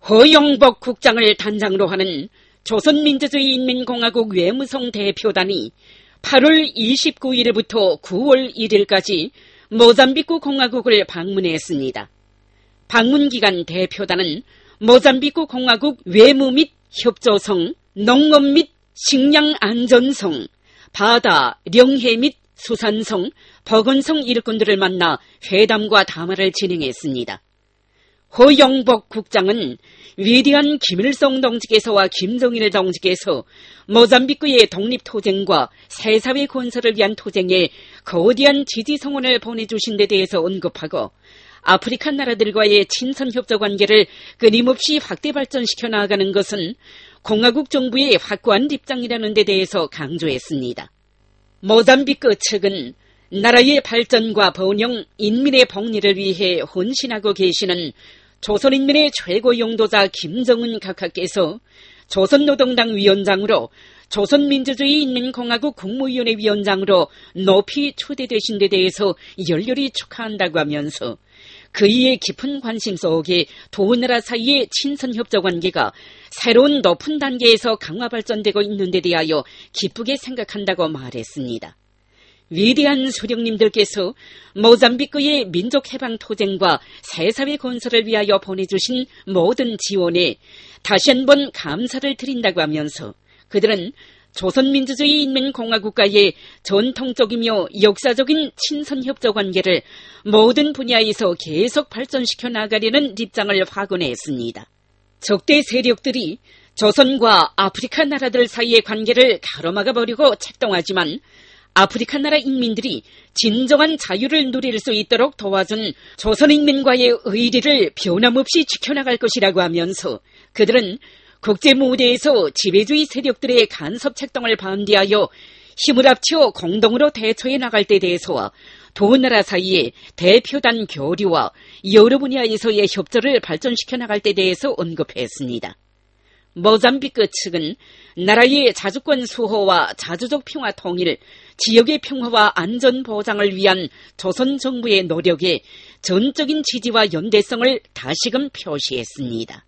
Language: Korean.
허영복 국장을 단장으로 하는 조선민주주의인민공화국 외무성 대표단이 8월 29일부터 9월 1일까지 모잠비크 공화국을 방문했습니다. 방문기간 대표단은 모잠비크 공화국 외무 및 협조성, 농업 및 식량안전성, 바다, 령해 및 수산성, 버건성 일꾼들을 만나 회담과 담화를 진행했습니다. 허영복 국장은 위대한 김일성 동지께서와 김정일 동지께서 모잠비크의 독립투쟁과 새사회 건설을 위한 투쟁에 거대한 지지 성원을 보내주신 데 대해서 언급하고 아프리카 나라들과의 친선협조 관계를 끊임없이 확대 발전시켜 나가는 것은 공화국 정부의 확고한 입장이라는 데 대해서 강조했습니다. 모잠비크 측은 나라의 발전과 번영, 인민의 복리를 위해 헌신하고 계시는 조선인민의 최고 용도자 김정은 각하께서 조선노동당 위원장으로 조선민주주의인민공화국 국무위원회 위원장으로 높이 초대되신 데 대해서 열렬히 축하한다고 하면서 그이의 깊은 관심 속에 두 나라 사이의 친선협조 관계가 새로운 높은 단계에서 강화 발전되고 있는 데 대하여 기쁘게 생각한다고 말했습니다. 위대한 수령님들께서 모잠비크의 민족해방투쟁과 새사회 건설을 위하여 보내주신 모든 지원에 다시 한번 감사를 드린다고 하면서 그들은 조선민주주의인민공화국과의 전통적이며 역사적인 친선협조 관계를 모든 분야에서 계속 발전시켜 나가려는 입장을 확언했습니다. 적대 세력들이 조선과 아프리카 나라들 사이의 관계를 가로막아버리고 책동하지만 아프리카 나라 인민들이 진정한 자유를 누릴 수 있도록 도와준 조선인민과의 의리를 변함없이 지켜나갈 것이라고 하면서 그들은 국제 무대에서 지배주의 세력들의 간섭 책동을 반대하여 힘을 합쳐 공동으로 대처해 나갈 때 대해서와 두 나라 사이에 대표단 교류와 여러 분야에서의 협조를 발전시켜 나갈 때 대해서 언급했습니다. 모잠비크 측은 나라의 자주권 수호와 자주적 평화 통일, 지역의 평화와 안전 보장을 위한 조선 정부의 노력에 전적인 지지와 연대성을 다시금 표시했습니다.